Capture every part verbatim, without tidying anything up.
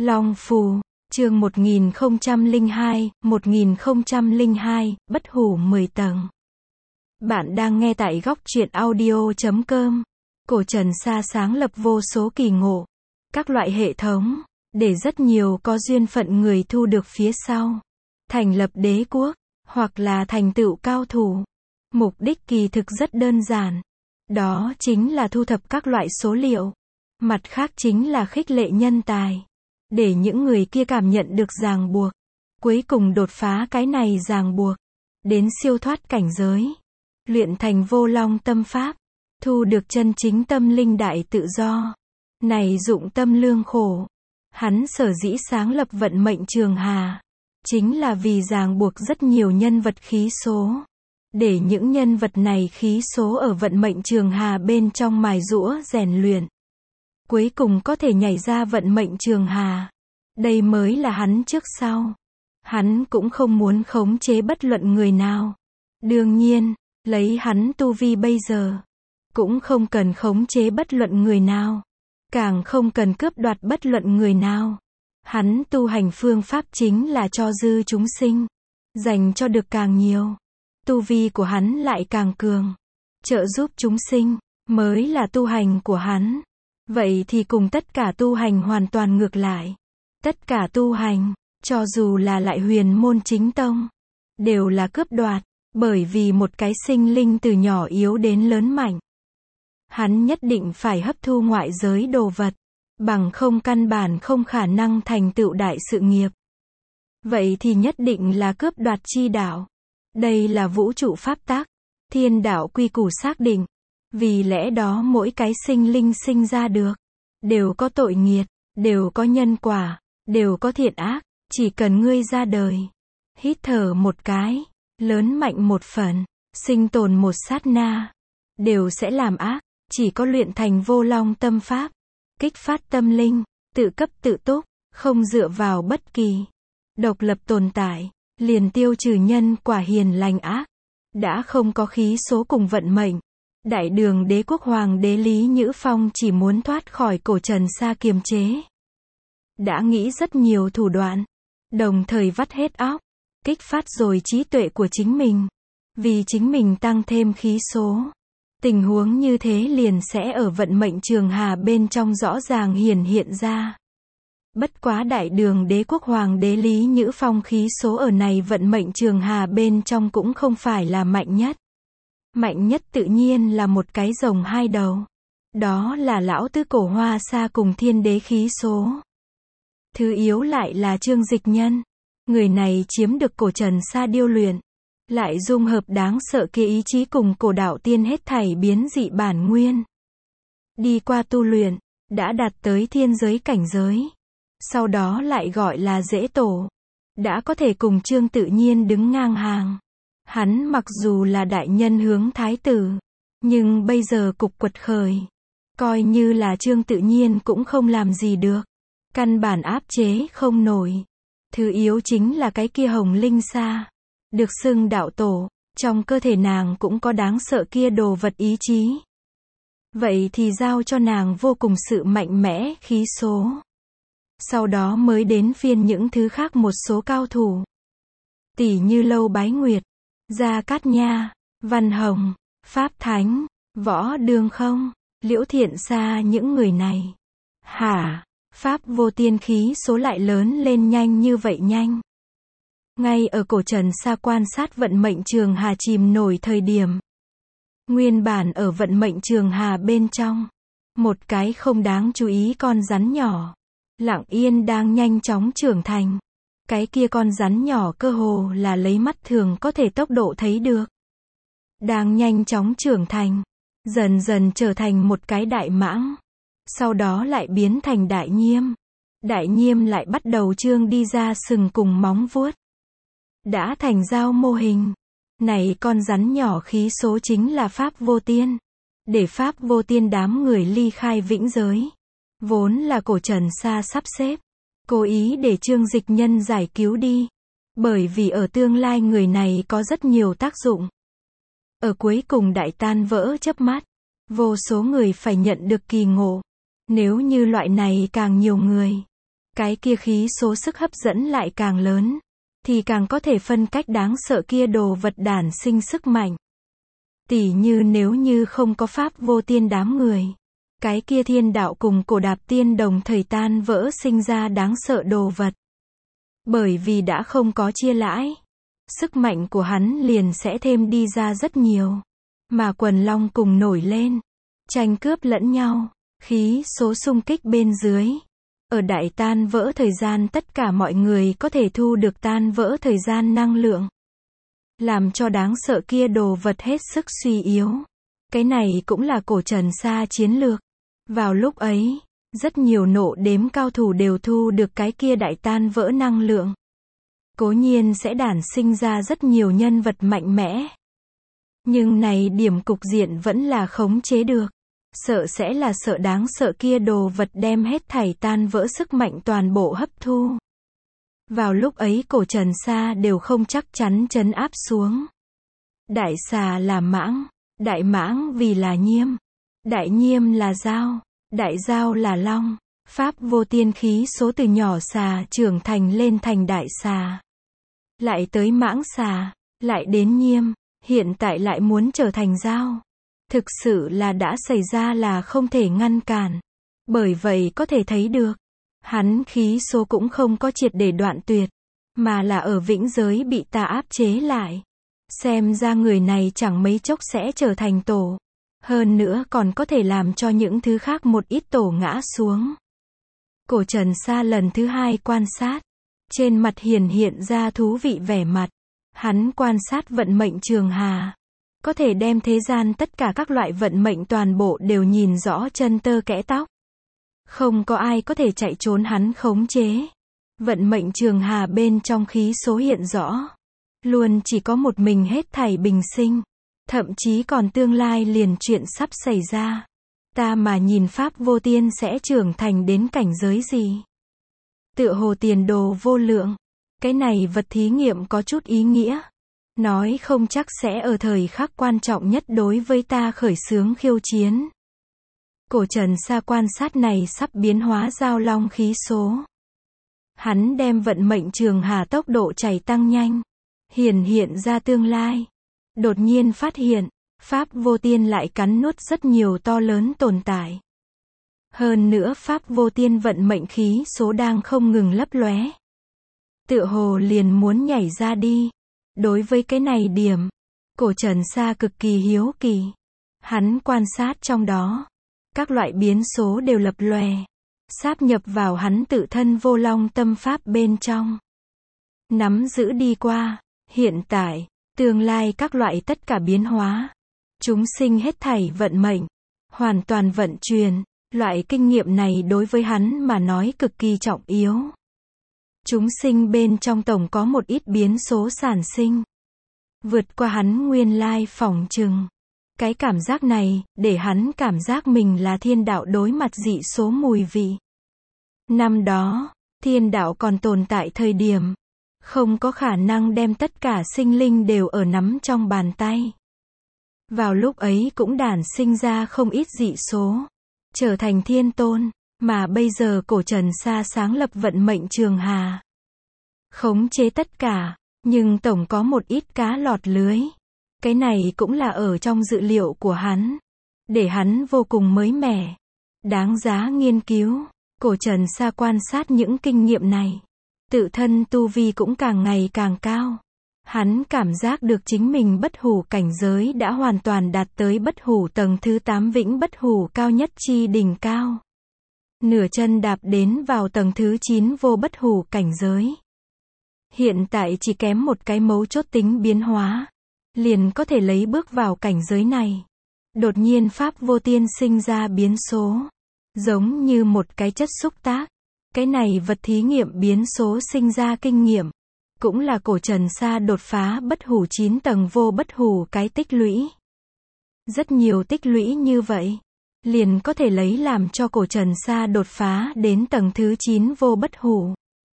Long Phù, chương một nghìn không trăm lẻ hai, một nghìn không trăm lẻ hai, Bất hủ mười tầng. Bạn đang nghe tại góc truyện audio chấm com. Cổ Trần Sa sáng lập vô số kỳ ngộ, các loại hệ thống, để rất nhiều có duyên phận người thu được phía sau. Thành lập đế quốc, hoặc là thành tựu cao thủ. Mục đích kỳ thực rất đơn giản. Đó chính là thu thập các loại số liệu. Mặt khác chính là khích lệ nhân tài. Để những người kia cảm nhận được ràng buộc. Cuối cùng đột phá cái này ràng buộc. Đến siêu thoát cảnh giới. Luyện thành vô long tâm pháp. Thu được chân chính tâm linh đại tự do. Này dụng tâm lương khổ. Hắn sở dĩ sáng lập vận mệnh trường hà. Chính là vì ràng buộc rất nhiều nhân vật khí số. Để những nhân vật này khí số ở vận mệnh trường hà bên trong mài giũa rèn luyện. Cuối cùng có thể nhảy ra vận mệnh trường hà. Đây mới là hắn trước sau. Hắn cũng không muốn khống chế bất luận người nào. Đương nhiên, lấy hắn tu vi bây giờ, cũng không cần khống chế bất luận người nào. Càng không cần cướp đoạt bất luận người nào. Hắn tu hành phương pháp chính là cho dư chúng sinh. Dành cho được càng nhiều. Tu vi của hắn lại càng cường. Trợ giúp chúng sinh, mới là tu hành của hắn. Vậy thì cùng tất cả tu hành hoàn toàn ngược lại. Tất cả tu hành, cho dù là lại huyền môn chính tông, đều là cướp đoạt, bởi vì một cái sinh linh từ nhỏ yếu đến lớn mạnh. Hắn nhất định phải hấp thu ngoại giới đồ vật, bằng không căn bản không khả năng thành tựu đại sự nghiệp. Vậy thì nhất định là cướp đoạt chi đạo. Đây là vũ trụ pháp tắc, thiên đạo quy củ xác định. Vì lẽ đó mỗi cái sinh linh sinh ra được, đều có tội nghiệt, đều có nhân quả, đều có thiện ác, chỉ cần ngươi ra đời, hít thở một cái, lớn mạnh một phần, sinh tồn một sát na, đều sẽ làm ác, chỉ có luyện thành vô long tâm pháp, kích phát tâm linh, tự cấp tự túc, không dựa vào bất kỳ, độc lập tồn tại, liền tiêu trừ nhân quả hiền lành ác, đã không có khí số cùng vận mệnh. Đại đường đế quốc hoàng đế Lý Nhữ Phong chỉ muốn thoát khỏi cổ Trần Sa kiềm chế. Đã nghĩ rất nhiều thủ đoạn, đồng thời vắt hết óc, kích phát rồi trí tuệ của chính mình. Vì chính mình tăng thêm khí số. Tình huống như thế liền sẽ ở vận mệnh trường hà bên trong rõ ràng hiển hiện ra. Bất quá đại đường đế quốc hoàng đế Lý Nhữ Phong khí số ở này vận mệnh trường hà bên trong cũng không phải là mạnh nhất. Mạnh nhất tự nhiên là một cái rồng hai đầu. Đó là lão tứ cổ hoa sa cùng thiên đế khí số. Thứ yếu lại là Trương Dịch Nhân. Người này chiếm được cổ Trần Sa điêu luyện. Lại dung hợp đáng sợ kia ý chí cùng cổ đạo tiên hết thảy biến dị bản nguyên. Đi qua tu luyện, đã đạt tới thiên giới cảnh giới. Sau đó lại gọi là dễ tổ. Đã có thể cùng Trương Tự Nhiên đứng ngang hàng. Hắn mặc dù là đại nhân hướng thái tử, nhưng bây giờ cục quật khởi, coi như là Trương Tự Nhiên cũng không làm gì được. Căn bản áp chế không nổi. Thứ yếu chính là cái kia hồng linh sa, được xưng đạo tổ, trong cơ thể nàng cũng có đáng sợ kia đồ vật ý chí. Vậy thì giao cho nàng vô cùng sự mạnh mẽ khí số. Sau đó mới đến phiên những thứ khác một số cao thủ. Tỷ như Lâu Bái Nguyệt, Gia Cát Nha, Văn Hồng, Pháp Thánh, Võ Đương Không, Liễu Thiện Sa những người này. Hả? Pháp vô tiên khí số lại lớn lên nhanh như vậy nhanh. Ngay ở cổ Trần Sa quan sát vận mệnh trường hà chìm nổi thời điểm. Nguyên bản ở vận mệnh trường hà bên trong. Một cái không đáng chú ý con rắn nhỏ. Lặng yên đang nhanh chóng trưởng thành. Cái kia con rắn nhỏ cơ hồ là lấy mắt thường có thể tốc độ thấy được. Đang nhanh chóng trưởng thành. Dần dần trở thành một cái đại mãng. Sau đó lại biến thành đại nhiêm. Đại nhiêm lại bắt đầu trương đi ra sừng cùng móng vuốt. Đã thành dao mô hình. Này con rắn nhỏ khí số chính là Pháp vô tiên. Để Pháp vô tiên đám người ly khai vĩnh giới. Vốn là cổ Trần Sa sắp xếp. Cố ý để Trương Dịch Nhân giải cứu đi. Bởi vì ở tương lai người này có rất nhiều tác dụng. Ở cuối cùng đại tan vỡ chớp mắt. Vô số người phải nhận được kỳ ngộ. Nếu như loại này càng nhiều người, cái kia khí số sức hấp dẫn lại càng lớn, thì càng có thể phân cách đáng sợ kia đồ vật đản sinh sức mạnh. Tỉ như nếu như không có pháp vô tiên đám người, cái kia thiên đạo cùng cổ đạp tiên đồng thời tan vỡ sinh ra đáng sợ đồ vật. Bởi vì đã không có chia lãi, sức mạnh của hắn liền sẽ thêm đi ra rất nhiều. Mà quần long cùng nổi lên, tranh cướp lẫn nhau, khí số xung kích bên dưới. Ở đại tan vỡ thời gian tất cả mọi người có thể thu được tan vỡ thời gian năng lượng. Làm cho đáng sợ kia đồ vật hết sức suy yếu. Cái này cũng là cổ Trần Sa chiến lược. Vào lúc ấy, rất nhiều nộ đếm cao thủ đều thu được cái kia đại tan vỡ năng lượng. Cố nhiên sẽ đản sinh ra rất nhiều nhân vật mạnh mẽ. Nhưng này điểm cục diện vẫn là khống chế được. Sợ sẽ là sợ đáng sợ kia đồ vật đem hết thảy tan vỡ sức mạnh toàn bộ hấp thu. Vào lúc ấy cổ Trần Sa đều không chắc chắn trấn áp xuống. Đại xà là mãng, đại mãng vì là nhiêm, đại nhiêm là dao, đại dao là long. Pháp vô tiên khí số từ nhỏ xà trưởng thành lên thành đại xà. Lại tới mãng xà, lại đến nhiêm, hiện tại lại muốn trở thành dao. Thực sự là đã xảy ra là không thể ngăn cản. Bởi vậy có thể thấy được, hắn khí số cũng không có triệt để đoạn tuyệt, mà là ở vĩnh giới bị ta áp chế lại. Xem ra người này chẳng mấy chốc sẽ trở thành tổ. Hơn nữa còn có thể làm cho những thứ khác một ít tổ ngã xuống. Cổ Trần Sa lần thứ hai quan sát. Trên mặt hiển hiện ra thú vị vẻ mặt. Hắn quan sát vận mệnh trường hà. Có thể đem thế gian tất cả các loại vận mệnh toàn bộ đều nhìn rõ chân tơ kẽ tóc. Không có ai có thể chạy trốn hắn khống chế. Vận mệnh trường hà bên trong khí số hiện rõ. Luôn chỉ có một mình hết thảy bình sinh. Thậm chí còn tương lai liền chuyện sắp xảy ra. Ta mà nhìn Pháp vô tiên sẽ trưởng thành đến cảnh giới gì? Tựa hồ tiền đồ vô lượng. Cái này vật thí nghiệm có chút ý nghĩa. Nói không chắc sẽ ở thời khắc quan trọng nhất đối với ta khởi xướng khiêu chiến. Cổ Trần Sa quan sát này sắp biến hóa giao long khí số. Hắn đem vận mệnh trường hà tốc độ chảy tăng nhanh. Hiển hiện ra tương lai. Đột nhiên phát hiện, Pháp vô tiên lại cắn nuốt rất nhiều to lớn tồn tại. Hơn nữa Pháp vô tiên vận mệnh khí số đang không ngừng lấp lóe. Tựa hồ liền muốn nhảy ra đi. Đối với cái này điểm, cổ Trần Sa cực kỳ hiếu kỳ. Hắn quan sát trong đó. Các loại biến số đều lập lòe. Sáp nhập vào hắn tự thân vô long tâm pháp bên trong. Nắm giữ đi qua, hiện tại, tương lai các loại tất cả biến hóa. Chúng sinh hết thảy vận mệnh. Hoàn toàn vận chuyển. Loại kinh nghiệm này đối với hắn mà nói cực kỳ trọng yếu. Chúng sinh bên trong tổng có một ít biến số sản sinh. Vượt qua hắn nguyên lai phỏng chừng. Cái cảm giác này, để hắn cảm giác mình là thiên đạo đối mặt dị số mùi vị. Năm đó, thiên đạo còn tồn tại thời điểm. Không có khả năng đem tất cả sinh linh đều ở nắm trong bàn tay. Vào lúc ấy cũng đản sinh ra không ít dị số. Trở thành thiên tôn. Mà bây giờ cổ Trần Sa sáng lập vận mệnh trường hà. Khống chế tất cả. Nhưng tổng có một ít cá lọt lưới. Cái này cũng là ở trong dự liệu của hắn. Để hắn vô cùng mới mẻ. Đáng giá nghiên cứu. Cổ Trần Sa quan sát những kinh nghiệm này. Tự thân tu vi cũng càng ngày càng cao. Hắn cảm giác được chính mình bất hủ cảnh giới đã hoàn toàn đạt tới bất hủ tầng thứ tám vĩnh bất hủ cao nhất chi đỉnh cao. Nửa chân đạp đến vào tầng thứ chín vô bất hủ cảnh giới. Hiện tại chỉ kém một cái mấu chốt tính biến hóa. Liền có thể lấy bước vào cảnh giới này. Đột nhiên Pháp vô tiên sinh ra biến số. Giống như một cái chất xúc tác. Cái này vật thí nghiệm biến số sinh ra kinh nghiệm. Cũng là cổ Trần Sa đột phá bất hủ chín tầng vô bất hủ cái tích lũy. Rất nhiều tích lũy như vậy. Liền có thể lấy làm cho cổ Trần Sa đột phá đến tầng thứ chín vô bất hủ.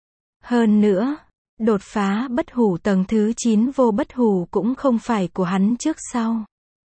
Hơn nữa, đột phá bất hủ tầng thứ chín vô bất hủ cũng không phải của hắn trước sau.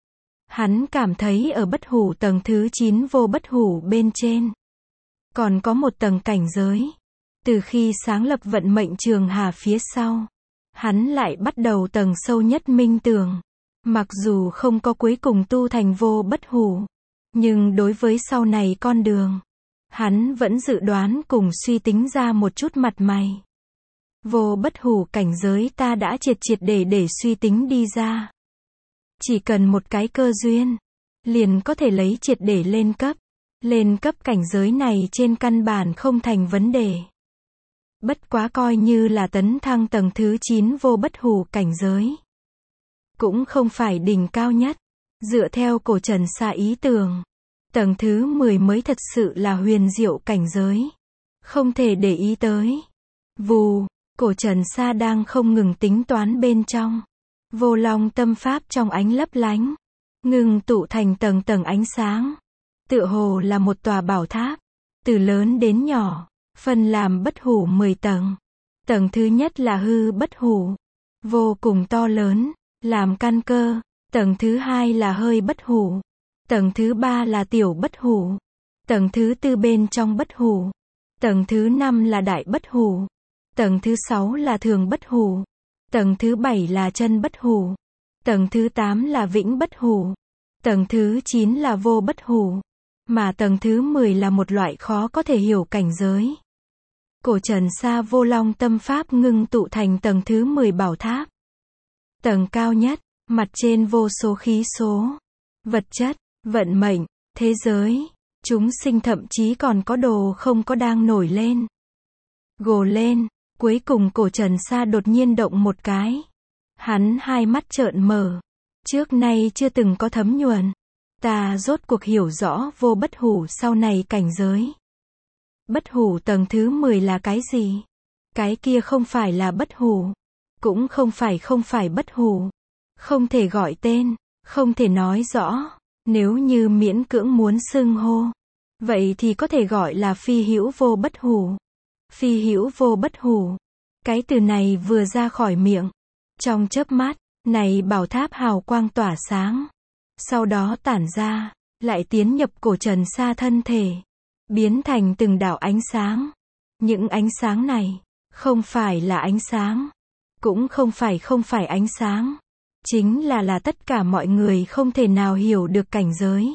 Hắn cảm thấy ở bất hủ tầng thứ chín vô bất hủ bên trên. Còn có một tầng cảnh giới. Từ khi sáng lập vận mệnh Trường Hà phía sau, hắn lại bắt đầu tầng sâu nhất minh tưởng. Mặc dù không có cuối cùng tu thành vô bất hủ, nhưng đối với sau này con đường, hắn vẫn dự đoán cùng suy tính ra một chút mặt mày. Vô bất hủ cảnh giới ta đã triệt triệt để để suy tính đi ra. Chỉ cần một cái cơ duyên, liền có thể lấy triệt để lên cấp. Lên cấp cảnh giới này trên căn bản không thành vấn đề. Bất quá coi như là tấn thăng tầng thứ chín vô bất hủ cảnh giới, cũng không phải đỉnh cao nhất. Dựa theo cổ Trần Sa ý tưởng, tầng thứ mười mới thật sự là huyền diệu cảnh giới. Không thể để ý tới. Vù, cổ Trần Sa đang không ngừng tính toán bên trong. Vô Long tâm pháp trong ánh lấp lánh, ngừng tụ thành tầng tầng ánh sáng. Tựa hồ là một tòa bảo tháp, từ lớn đến nhỏ, phân làm bất hủ mười tầng. Tầng thứ nhất là hư bất hủ, vô cùng to lớn, làm căn cơ. Tầng thứ hai là hơi bất hủ. Tầng thứ ba là tiểu bất hủ. Tầng thứ tư bên trong bất hủ. Tầng thứ năm là đại bất hủ. Tầng thứ sáu là thường bất hủ. Tầng thứ bảy là chân bất hủ. Tầng thứ tám là vĩnh bất hủ. Tầng thứ chín là vô bất hủ. Mà tầng thứ mười là một loại khó có thể hiểu cảnh giới. Cổ Trần Sa Vô Long tâm pháp ngưng tụ thành tầng thứ mười bảo tháp. Tầng cao nhất, mặt trên vô số khí số, vật chất, vận mệnh, thế giới, chúng sinh thậm chí còn có đồ không có đang nổi lên. Gồ lên, cuối cùng cổ Trần Sa đột nhiên động một cái. Hắn hai mắt trợn mở. Trước nay chưa từng có thấm nhuần. Ta rốt cuộc hiểu rõ vô bất hủ sau này cảnh giới. Bất hủ tầng thứ mười là cái gì? Cái kia không phải là bất hủ. Cũng không phải không phải bất hủ. Không thể gọi tên, không thể nói rõ. Nếu như miễn cưỡng muốn xưng hô, vậy thì có thể gọi là phi hữu vô bất hủ. Phi hữu vô bất hủ. Cái từ này vừa ra khỏi miệng, trong chớp mắt, này bảo tháp hào quang tỏa sáng. Sau đó tản ra, lại tiến nhập cổ Trần Sa thân thể, biến thành từng đạo ánh sáng. Những ánh sáng này, không phải là ánh sáng, cũng không phải không phải ánh sáng. Chính là là tất cả mọi người không thể nào hiểu được cảnh giới.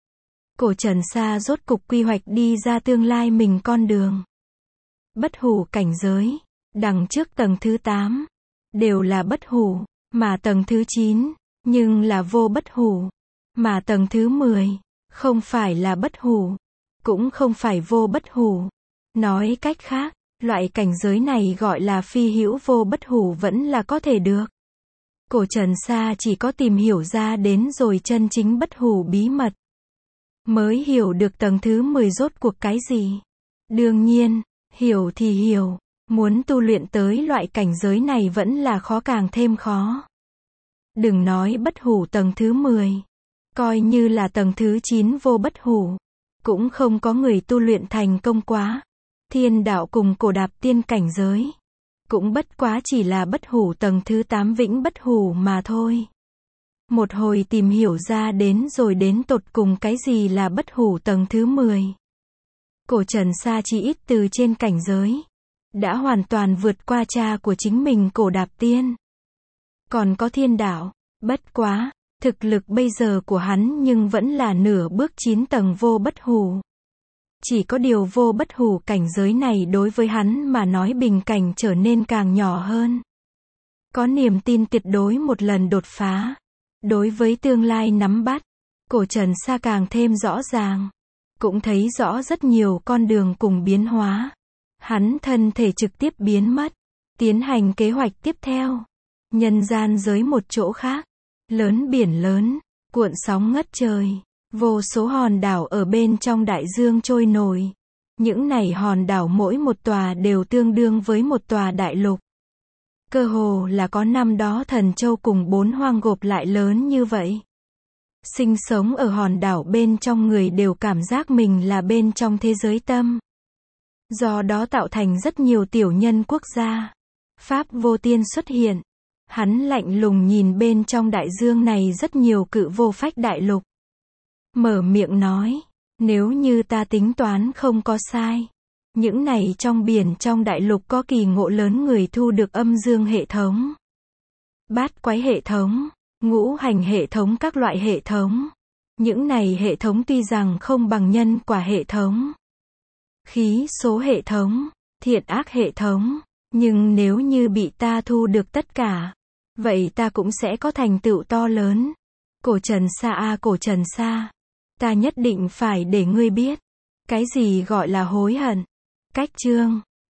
Cổ Trần Sa rốt cục quy hoạch đi ra tương lai mình con đường. Bất hủ cảnh giới, đằng trước tầng thứ tám, đều là bất hủ, mà tầng thứ chín, nhưng là vô bất hủ. Mà tầng thứ mười, không phải là bất hủ, cũng không phải vô bất hủ. Nói cách khác, loại cảnh giới này gọi là phi hữu vô bất hủ vẫn là có thể được. Cổ Trần Sa chỉ có tìm hiểu ra đến rồi chân chính bất hủ bí mật, mới hiểu được tầng thứ mười rốt cuộc cái gì. Đương nhiên, hiểu thì hiểu, muốn tu luyện tới loại cảnh giới này vẫn là khó càng thêm khó. Đừng nói bất hủ tầng thứ mười, coi như là tầng thứ chín vô bất hủ, cũng không có người tu luyện thành công quá. Thiên đạo cùng cổ đạp tiên cảnh giới, cũng bất quá chỉ là bất hủ tầng thứ tám vĩnh bất hủ mà thôi. Một hồi tìm hiểu ra đến rồi đến tột cùng cái gì là bất hủ tầng thứ mười. Cổ Trần Sa chỉ ít từ trên cảnh giới, đã hoàn toàn vượt qua cha của chính mình cổ đạp tiên. Còn có thiên đạo, bất quá, thực lực bây giờ của hắn nhưng vẫn là nửa bước chín tầng vô bất hủ. Chỉ có điều vô bất hủ cảnh giới này đối với hắn mà nói bình cảnh trở nên càng nhỏ hơn. Có niềm tin tuyệt đối một lần đột phá. Đối với tương lai nắm bắt, cổ Trần Sa càng thêm rõ ràng. Cũng thấy rõ rất nhiều con đường cùng biến hóa. Hắn thân thể trực tiếp biến mất, tiến hành kế hoạch tiếp theo. Nhân gian giới một chỗ khác, lớn biển lớn, cuộn sóng ngất trời. Vô số hòn đảo ở bên trong đại dương trôi nổi. Những này hòn đảo mỗi một tòa đều tương đương với một tòa đại lục. Cơ hồ là có năm đó Thần Châu cùng bốn hoang gộp lại lớn như vậy. Sinh sống ở hòn đảo bên trong người đều cảm giác mình là bên trong thế giới tâm. Do đó tạo thành rất nhiều tiểu nhân quốc gia. Pháp vô tiên xuất hiện. Hắn lạnh lùng nhìn bên trong đại dương này rất nhiều cự vô phách đại lục. Mở miệng nói, nếu như ta tính toán không có sai, Những này trong biển trong đại lục có kỳ ngộ lớn người thu được âm dương hệ thống, bát quái hệ thống, ngũ hành hệ thống các loại hệ thống. Những này hệ thống tuy rằng không bằng nhân quả hệ thống, khí số hệ thống, thiện ác hệ thống, nhưng nếu như bị ta thu được tất cả, vậy ta cũng sẽ có thành tựu to lớn. Cổ Trần Sa a Cổ Trần Sa, ta nhất định phải để ngươi biết, cái gì gọi là hối hận. Cách chương